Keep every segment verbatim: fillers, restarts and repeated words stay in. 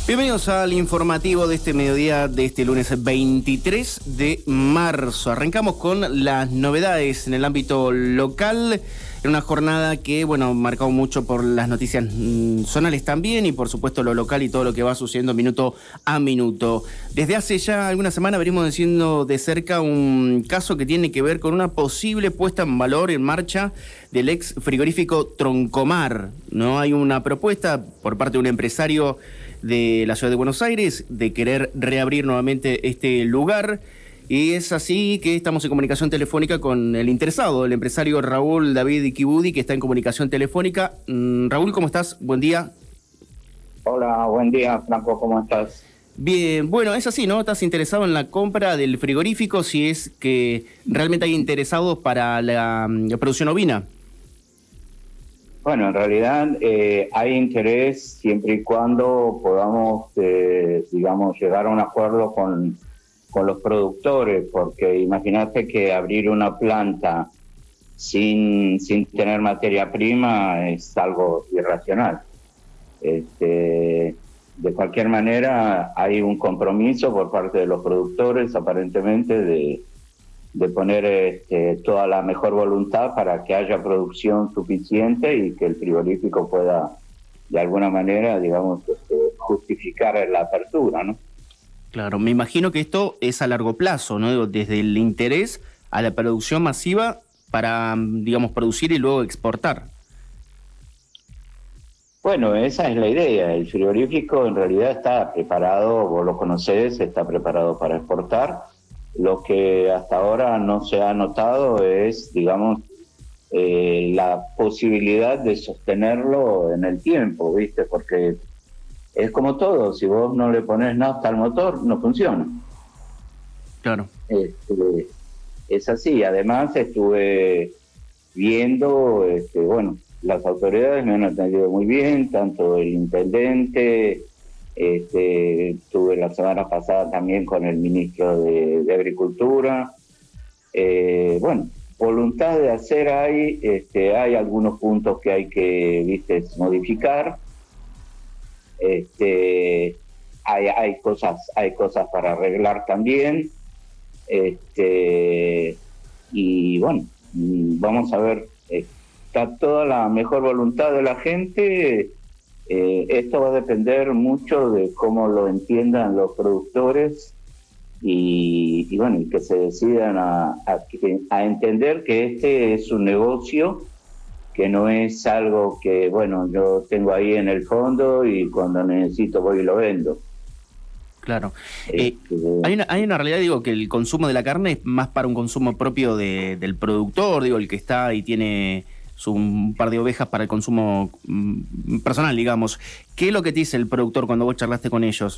Bienvenidos al informativo de este mediodía de este lunes veintitrés de marzo. Arrancamos con las novedades en el ámbito local, en una jornada que, bueno, marcado mucho por las noticias mmm, zonales también y por supuesto lo local y todo lo que va sucediendo minuto a minuto. Desde hace ya alguna semana venimos diciendo de cerca un caso que tiene que ver con una posible puesta en valor, en marcha, del ex frigorífico Troncomar. No hay una propuesta por parte de un empresario de la ciudad de Buenos Aires de querer reabrir nuevamente este lugar, y es así que estamos en comunicación telefónica con el interesado, el empresario Raúl David Ikibudi, que está en comunicación telefónica. Mm, Raúl, ¿cómo estás? Buen día. Hola, buen día, Franco, ¿cómo estás? Bien, bueno, es así, ¿no? ¿Estás interesado en la compra del frigorífico, si es que realmente hay interesados para la, la producción ovina? Bueno, en realidad eh, hay interés siempre y cuando podamos, eh, digamos, llegar a un acuerdo con, con los productores, porque imagínate que abrir una planta sin, sin tener materia prima es algo irracional. Este, de cualquier manera, hay un compromiso por parte de los productores, aparentemente, de... de poner este, toda la mejor voluntad para que haya producción suficiente y que el frigorífico pueda, de alguna manera, digamos, este, justificar la apertura, ¿no? Claro, me imagino que esto es a largo plazo, ¿no? Desde el interés a la producción masiva para, digamos, producir y luego exportar. Bueno, esa es la idea. El frigorífico en realidad está preparado, vos lo conocés, está preparado para exportar. Lo que hasta ahora no se ha notado es, digamos, eh, la posibilidad de sostenerlo en el tiempo, ¿viste? Porque es como todo, si vos no le pones nafta al motor, no funciona. Claro. Este, es así. Además, estuve viendo, este, bueno, las autoridades me han atendido muy bien, tanto el intendente... Este, estuve la semana pasada también con el ministro de, de Agricultura. Eh, bueno, voluntad de hacer hay, este, hay algunos puntos que hay que, viste, modificar. Este, hay, hay cosas, hay cosas para arreglar también. Este, y bueno, vamos a ver, está toda la mejor voluntad de la gente. Eh, esto va a depender mucho de cómo lo entiendan los productores y, y bueno, y que se decidan a, a, a entender que este es un negocio, que no es algo que, bueno, yo tengo ahí en el fondo y cuando necesito voy y lo vendo. Claro. Eh, hay, una, hay una realidad, digo, que el consumo de la carne es más para un consumo propio de, del productor, digo, el que está y tiene... un par de ovejas para el consumo personal, digamos. ¿Qué es lo que te dice el productor cuando vos charlaste con ellos?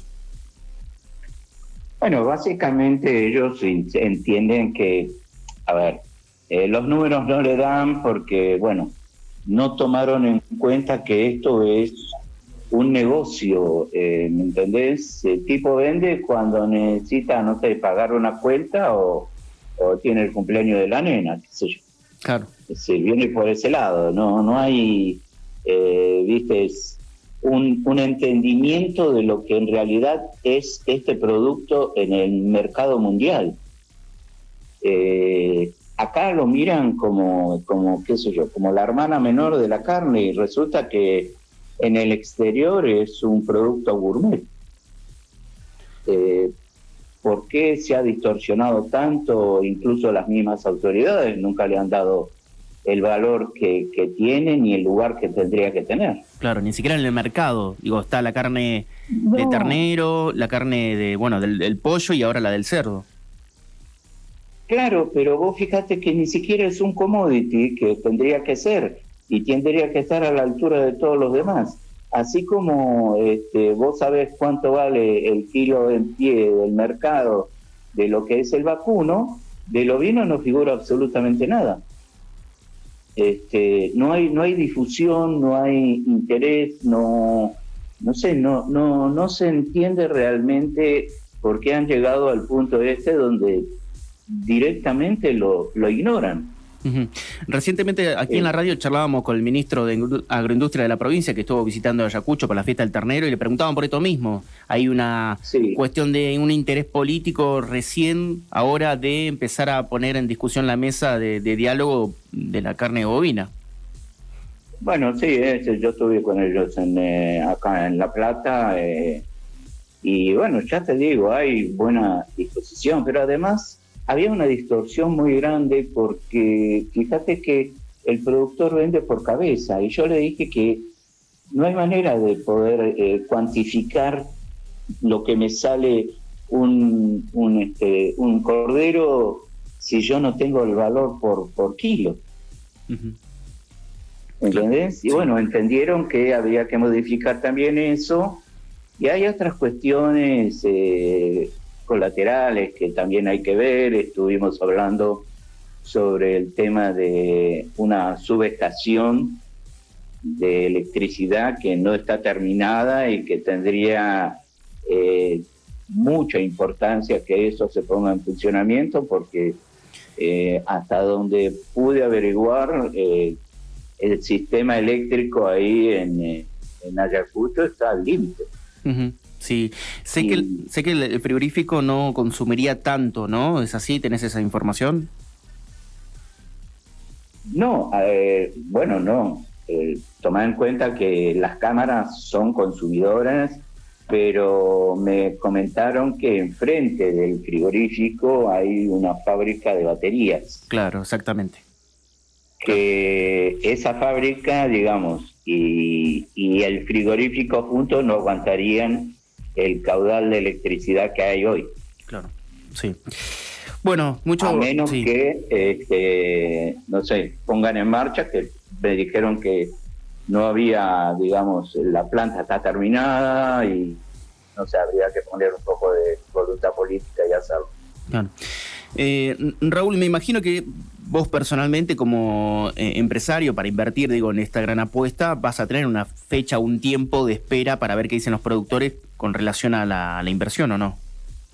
Bueno, básicamente ellos entienden que, a ver, eh, los números no le dan porque, bueno, no tomaron en cuenta que esto es un negocio, eh, ¿me entendés? El tipo vende cuando necesita, no sé, pagar una cuenta o, o tiene el cumpleaños de la nena, qué sé yo. Claro. Se viene por ese lado, no no hay, eh, viste, un, un entendimiento de lo que en realidad es este producto en el mercado mundial. Eh, acá lo miran como, como, qué sé yo, como la hermana menor de la carne y resulta que en el exterior es un producto gourmet. Eh, ¿Por qué se ha distorsionado tanto? Incluso las mismas autoridades nunca le han dado el valor que, que tiene ni el lugar que tendría que tener. Claro, ni siquiera en el mercado. Digo, está la carne no. de ternero, la carne de, bueno, del, del pollo y ahora la del cerdo. Claro, pero vos fíjate que ni siquiera es un commodity que tendría que ser y tendría que estar a la altura de todos los demás. Así como este, vos sabés cuánto vale el kilo en pie del mercado de lo que es el vacuno, del ovino no figura absolutamente nada. Este, no hay no hay difusión, no hay interés, no no sé, no no no se entiende realmente por qué han llegado al punto este donde directamente lo, lo ignoran. Uh-huh. Recientemente aquí eh. en la radio charlábamos con el ministro de Agroindustria de la provincia que estuvo visitando Ayacucho para la fiesta del ternero y le preguntaban por esto mismo. Hay una sí. cuestión de un interés político recién ahora de empezar a poner en discusión la mesa de, de diálogo de la carne bovina. Bueno, sí, eh, yo estuve con ellos en, eh, acá en La Plata eh, y bueno, ya te digo, hay buena disposición, pero además había una distorsión muy grande porque fíjate que el productor vende por cabeza y yo le dije que no hay manera de poder eh, cuantificar lo que me sale un, un, este, un cordero si yo no tengo el valor por, por kilo. Uh-huh. ¿Entendés? Y bueno, entendieron que había que modificar también eso y hay otras cuestiones eh, colaterales que también hay que ver. Estuvimos hablando sobre el tema de una subestación de electricidad que no está terminada y que tendría eh, mucha importancia que eso se ponga en funcionamiento porque eh, hasta donde pude averiguar eh, el sistema eléctrico ahí en, en Ayacucho está al límite. Uh-huh. Sí, sé, y, que el, sé que el frigorífico no consumiría tanto, ¿no? ¿Es así? ¿Tenés esa información? No, eh, bueno, no. Eh, tomad en cuenta que las cámaras son consumidoras, pero me comentaron que enfrente del frigorífico hay una fábrica de baterías. Claro, exactamente. Que esa fábrica, digamos, y, y el frigorífico juntos no aguantarían el caudal de electricidad que hay hoy. Claro, sí. Bueno, mucho... A menos sí. que, este, no sé, pongan en marcha, que me dijeron que no había, digamos, la planta está terminada y, no sé, habría que poner un poco de voluntad política y hacerlo. Claro. Eh, Raúl, me imagino que vos personalmente como eh, empresario para invertir, digo, en esta gran apuesta, vas a tener una fecha, un tiempo de espera para ver qué dicen los productores con relación a la, a la inversión, ¿o no?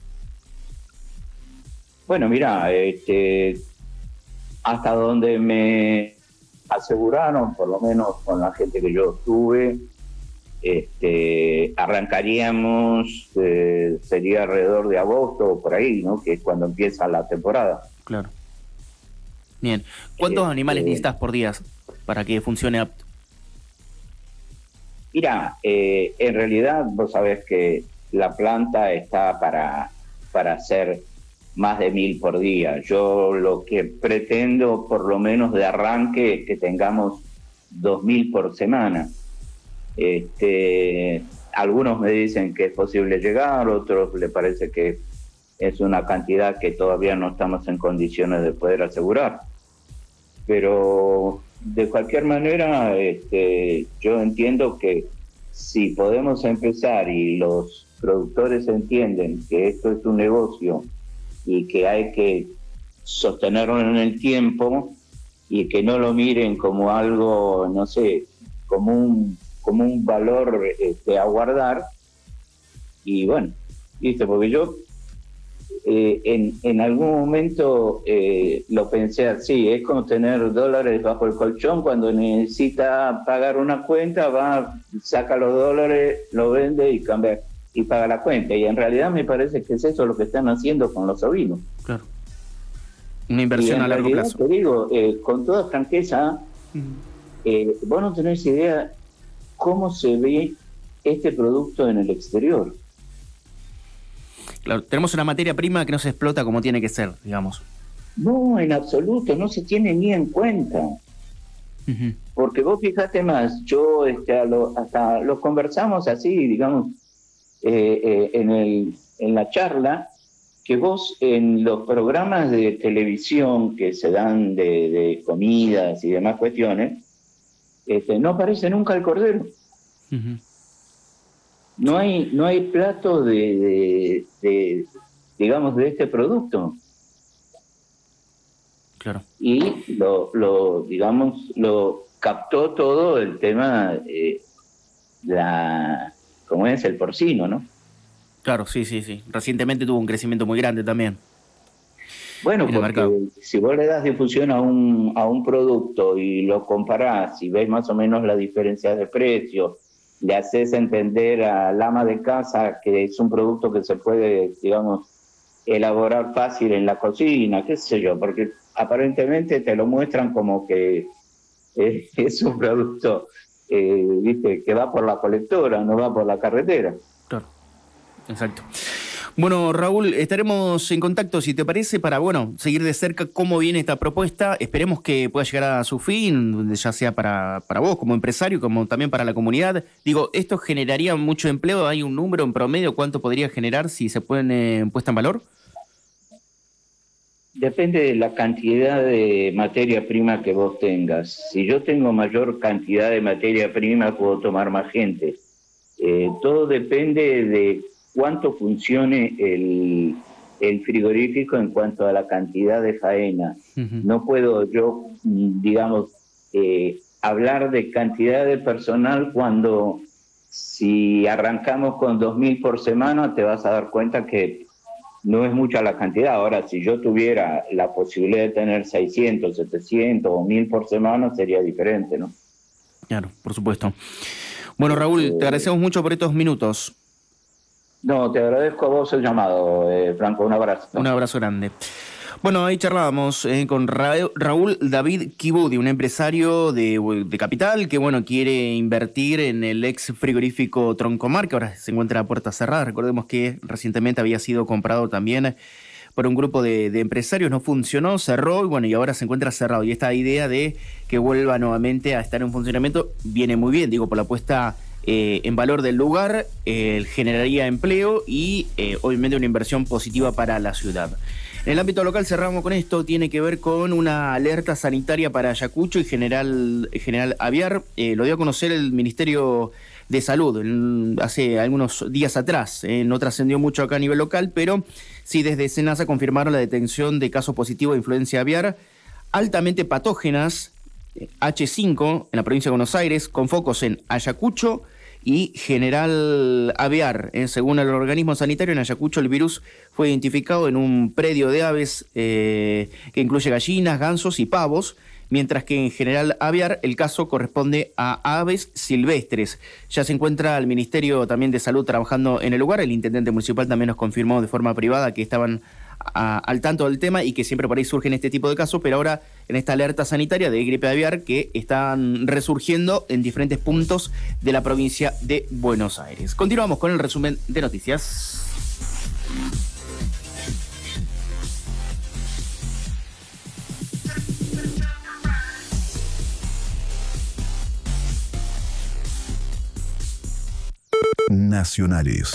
Bueno, mira, este, hasta donde me aseguraron, por lo menos con la gente que yo estuve, este, arrancaríamos, eh, sería alrededor de agosto o por ahí, ¿no? Que es cuando empieza la temporada. Claro. Bien. ¿Cuántos este, animales necesitas por día para que funcione apto? Mira, eh, en realidad vos sabés que la planta está para, para hacer más de mil por día. Yo lo que pretendo, por lo menos de arranque, es que tengamos dos mil por semana. Este, algunos me dicen que es posible llegar, otros les parece que es una cantidad que todavía no estamos en condiciones de poder asegurar. Pero de cualquier manera, este, yo entiendo que si podemos empezar y los productores entienden que esto es un negocio y que hay que sostenerlo en el tiempo y que no lo miren como algo, no sé, como un, como un valor este, a guardar. Y bueno, ¿viste? Porque yo eh, en, en algún momento eh, lo pensé así, es como tener dólares bajo el colchón. Cuando necesita pagar una cuenta, va, saca los dólares, lo vende y cambia y paga la cuenta. Y en realidad me parece que es eso lo que están haciendo con los ovinos. Claro. Una inversión a largo plazo. Te digo, eh, con toda franqueza, uh-huh. eh, vos no tenés idea cómo se ve este producto en el exterior. Claro, tenemos una materia prima que no se explota como tiene que ser, digamos. No, en absoluto, no se tiene ni en cuenta. Uh-huh. Porque vos fijate más, yo este, a lo, hasta lo conversamos así, digamos, eh, eh, en, el, en la charla, que vos en los programas de televisión que se dan de, de comidas y demás cuestiones, este, no aparece nunca el cordero. Uh-huh. No hay, no hay plato de, de, de, digamos, de este producto. Claro. Y lo, lo digamos, lo captó todo el tema, eh, la, ¿cómo es? El porcino, ¿no? Claro, sí, sí, sí. Recientemente tuvo un crecimiento muy grande también. Bueno, en el porque mercado. si vos le das difusión a un, a un producto y lo comparás y ves más o menos la diferencia de precio, le haces entender al ama de casa que es un producto que se puede, digamos, elaborar fácil en la cocina, qué sé yo, porque aparentemente te lo muestran como que eh, es un producto, eh, viste, que va por la colectora, no va por la carretera. Claro, exacto. Bueno, Raúl, estaremos en contacto, si te parece, para, bueno, seguir de cerca cómo viene esta propuesta. Esperemos que pueda llegar a su fin, ya sea para, para vos como empresario, como también para la comunidad. Digo, ¿esto generaría mucho empleo? ¿Hay un número en promedio? ¿Cuánto podría generar si se pone puesta en valor? Depende de la cantidad de materia prima que vos tengas. Si yo tengo mayor cantidad de materia prima, puedo tomar más gente. Eh, todo depende de cuánto funcione el, el frigorífico en cuanto a la cantidad de faena. Uh-huh. No puedo yo, digamos, eh, hablar de cantidad de personal cuando si arrancamos con dos mil por semana, te vas a dar cuenta que no es mucha la cantidad. Ahora, si yo tuviera la posibilidad de tener seiscientos, setecientos o mil por semana, sería diferente, ¿no? Claro, por supuesto. Bueno, Raúl, Eh, te agradecemos mucho por estos minutos. No, te agradezco a vos el llamado, eh, Franco. Un abrazo. Un abrazo grande. Bueno, ahí charlábamos eh, con Ra Raúl David Kibudi, un empresario de, de Capital que, bueno, quiere invertir en el ex frigorífico Troncomar, que ahora se encuentra a puerta cerrada. Recordemos que recientemente había sido comprado también por un grupo de, de empresarios, no funcionó, cerró y, bueno, y ahora se encuentra cerrado. Y esta idea de que vuelva nuevamente a estar en funcionamiento viene muy bien, digo, por la puesta eh, en valor del lugar, eh, generaría empleo y eh, obviamente una inversión positiva para la ciudad. En el ámbito local cerramos con esto, tiene que ver con una alerta sanitaria para Ayacucho y General, General Aviar. Eh, lo dio a conocer el Ministerio de Salud en, hace algunos días atrás. Eh, no trascendió mucho acá a nivel local, pero sí desde SENASA confirmaron la detención de casos positivos de influencia aviar altamente patógenas, eh, hache cinco, en la provincia de Buenos Aires, con focos en Ayacucho y General Aviar. Eh, según el organismo sanitario, en Ayacucho el virus fue identificado en un predio de aves eh, que incluye gallinas, gansos y pavos, mientras que en General Aviar el caso corresponde a aves silvestres. Ya se encuentra el Ministerio también de Salud trabajando en el lugar. El intendente municipal también nos confirmó de forma privada que estaban A, al tanto del tema y que siempre por ahí surgen este tipo de casos, pero ahora en esta alerta sanitaria de gripe aviar que están resurgiendo en diferentes puntos de la provincia de Buenos Aires. Continuamos con el resumen de noticias. Nacionales.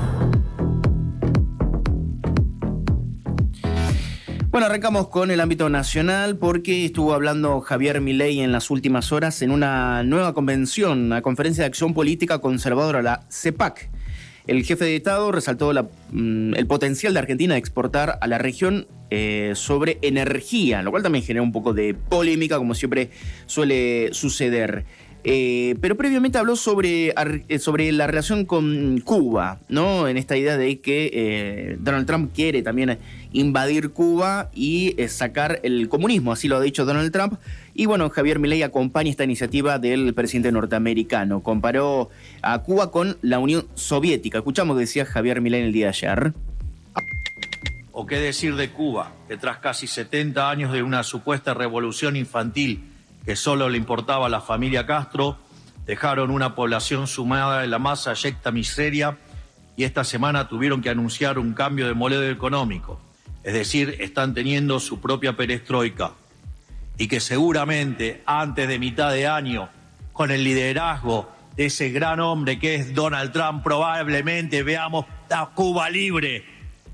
Bueno, arrancamos con el ámbito nacional porque estuvo hablando Javier Milei en las últimas horas en una nueva convención, una conferencia de acción política conservadora, la CEPAC. El jefe de Estado resaltó la, mm, el potencial de Argentina de exportar a la región eh, sobre energía, lo cual también genera un poco de polémica, como siempre suele suceder. Eh, pero previamente habló sobre, sobre la relación con Cuba, ¿no? En esta idea de que eh, Donald Trump quiere también invadir Cuba y eh, sacar el comunismo, así lo ha dicho Donald Trump. Y bueno, Javier Milei acompaña esta iniciativa del presidente norteamericano. Comparó a Cuba con la Unión Soviética. Escuchamos lo que decía Javier Milei en el día de ayer. ¿O qué decir de Cuba, que tras casi setenta años de una supuesta revolución infantil que solo le importaba a la familia Castro, dejaron una población sumada en la más abyecta miseria y esta semana tuvieron que anunciar un cambio de modelo económico? Es decir, están teniendo su propia perestroika. Y que seguramente antes de mitad de año, con el liderazgo de ese gran hombre que es Donald Trump, probablemente veamos a Cuba libre.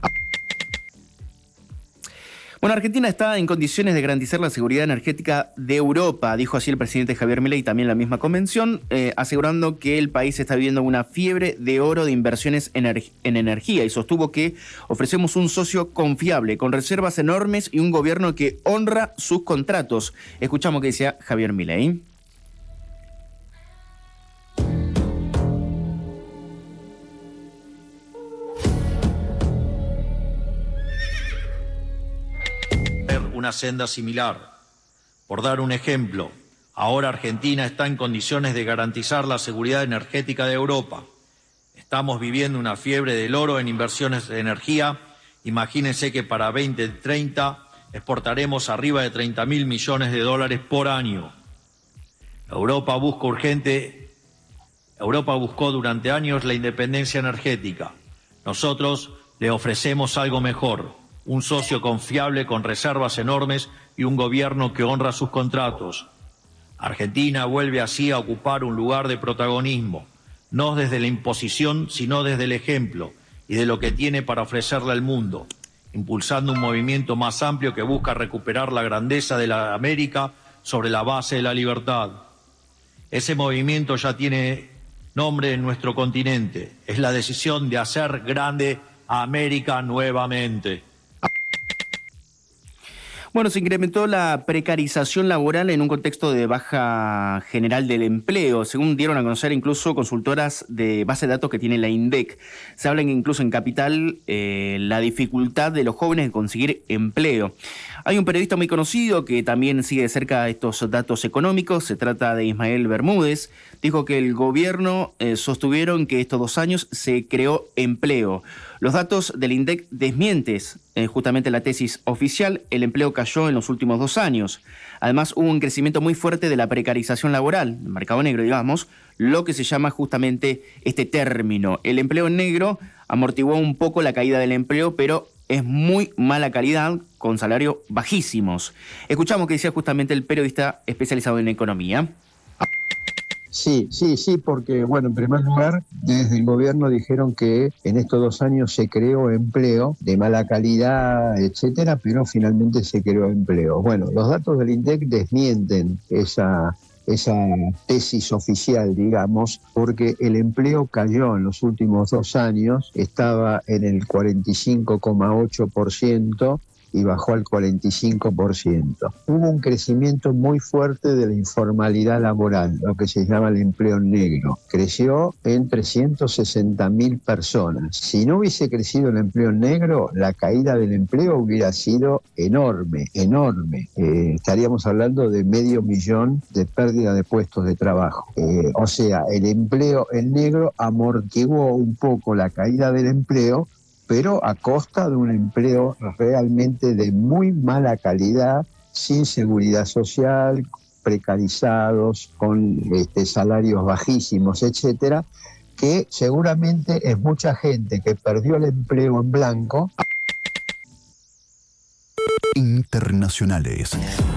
Bueno, Argentina está en condiciones de garantizar la seguridad energética de Europa, dijo así el presidente Javier Milei, también en la misma convención, eh, asegurando que el país está viviendo una fiebre de oro de inversiones en, en energía y sostuvo que ofrecemos un socio confiable, con reservas enormes y un gobierno que honra sus contratos. Escuchamos que decía Javier Milei. una senda similar. Por dar un ejemplo, ahora Argentina está en condiciones de garantizar la seguridad energética de Europa. Estamos viviendo una fiebre del oro en inversiones de energía. Imagínense que para veinte treinta exportaremos arriba de treinta mil millones de dólares por año. Europa busca urgente, Europa buscó durante años la independencia energética. Nosotros le ofrecemos algo mejor, un socio confiable con reservas enormes y un gobierno que honra sus contratos. Argentina vuelve así a ocupar un lugar de protagonismo, no desde la imposición, sino desde el ejemplo y de lo que tiene para ofrecerle al mundo, impulsando un movimiento más amplio que busca recuperar la grandeza de la América sobre la base de la libertad. Ese movimiento ya tiene nombre en nuestro continente. Es la decisión de hacer grande a América nuevamente. Bueno, se incrementó la precarización laboral en un contexto de baja general del empleo, según dieron a conocer incluso consultoras de base de datos que tiene la INDEC. Se habla incluso en Capital eh, la dificultad de los jóvenes de conseguir empleo. Hay un periodista muy conocido que también sigue de cerca estos datos económicos, se trata de Ismael Bermúdez. Dijo que el gobierno eh, sostuvieron que estos dos años se creó empleo. Los datos del INDEC desmienten eh, justamente la tesis oficial, el empleo cayó en los últimos dos años. Además hubo un crecimiento muy fuerte de la precarización laboral, el mercado negro digamos, lo que se llama justamente este término. El empleo negro amortiguó un poco la caída del empleo, pero es muy mala calidad, con salarios bajísimos. Escuchamos que decía justamente el periodista especializado en economía. Sí, sí, sí, porque, bueno, en primer lugar, desde el gobierno dijeron que en estos dos años se creó empleo de mala calidad, etcétera, pero finalmente se creó empleo. Bueno, los datos del INDEC desmienten esa, esa tesis oficial, digamos, porque el empleo cayó en los últimos dos años, estaba en el cuarenta y cinco coma ocho por ciento, y bajó al cuarenta y cinco por ciento. Hubo un crecimiento muy fuerte de la informalidad laboral, lo que se llama el empleo negro. Creció en trescientas sesenta mil personas. Si no hubiese crecido el empleo negro, la caída del empleo hubiera sido enorme, enorme. Eh, estaríamos hablando de medio millón de pérdida de puestos de trabajo. Eh, o sea, el empleo en negro amortiguó un poco la caída del empleo, pero a costa de un empleo realmente de muy mala calidad, sin seguridad social, precarizados, con este, salarios bajísimos, etcétera, que seguramente es mucha gente que perdió el empleo en blanco. Internacionales.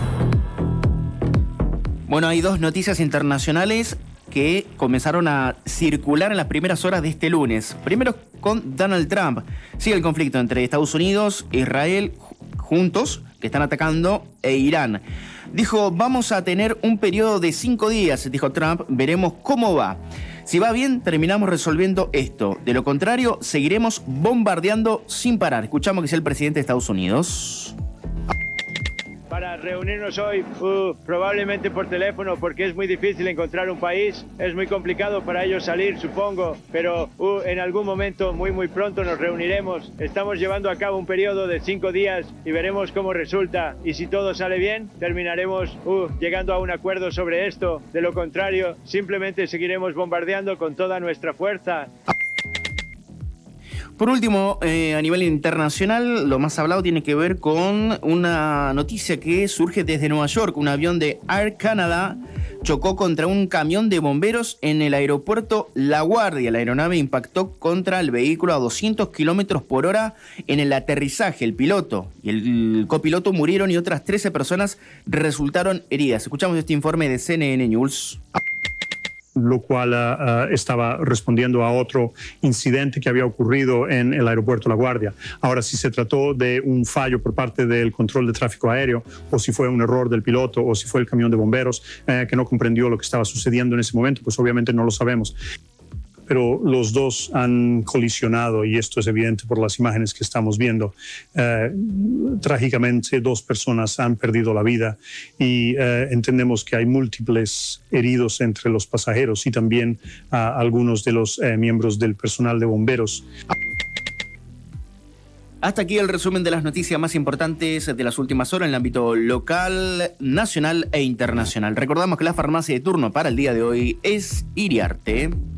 Bueno, hay dos noticias internacionales que comenzaron a circular en las primeras horas de este lunes. Primero con Donald Trump. Sigue el conflicto entre Estados Unidos e Israel juntos, que están atacando, e Irán. Dijo, vamos a tener un periodo de cinco días, dijo Trump, veremos cómo va. Si va bien, terminamos resolviendo esto. De lo contrario, seguiremos bombardeando sin parar. Escuchamos que es el presidente de Estados Unidos. Para reunirnos hoy, uh, probablemente por teléfono, porque es muy difícil encontrar un país, es muy complicado para ellos salir, supongo, pero uh, en algún momento, muy muy pronto, nos reuniremos. Estamos llevando a cabo un periodo de cinco días y veremos cómo resulta. Y si todo sale bien, terminaremos uh, llegando a un acuerdo sobre esto. De lo contrario, simplemente seguiremos bombardeando con toda nuestra fuerza. Por último, eh, a nivel internacional, lo más hablado tiene que ver con una noticia que surge desde Nueva York. Un avión de Air Canada chocó contra un camión de bomberos en el aeropuerto La Guardia. La aeronave impactó contra el vehículo a doscientos kilómetros por hora en el aterrizaje. El piloto y el copiloto murieron y otras trece personas resultaron heridas. Escuchamos este informe de C N N News. Lo cual uh, estaba respondiendo a otro incidente que había ocurrido en el aeropuerto La Guardia. Ahora, si se trató de un fallo por parte del control de tráfico aéreo, o si fue un error del piloto, o si fue el camión de bomberos eh, que no comprendió lo que estaba sucediendo en ese momento, pues obviamente no lo sabemos. Pero los dos han colisionado, y esto es evidente por las imágenes que estamos viendo. Eh, trágicamente, dos personas han perdido la vida y eh, entendemos que hay múltiples heridos entre los pasajeros y también uh, algunos de los eh, miembros del personal de bomberos. Hasta aquí el resumen de las noticias más importantes de las últimas horas en el ámbito local, nacional e internacional. Recordamos que la farmacia de turno para el día de hoy es Iriarte.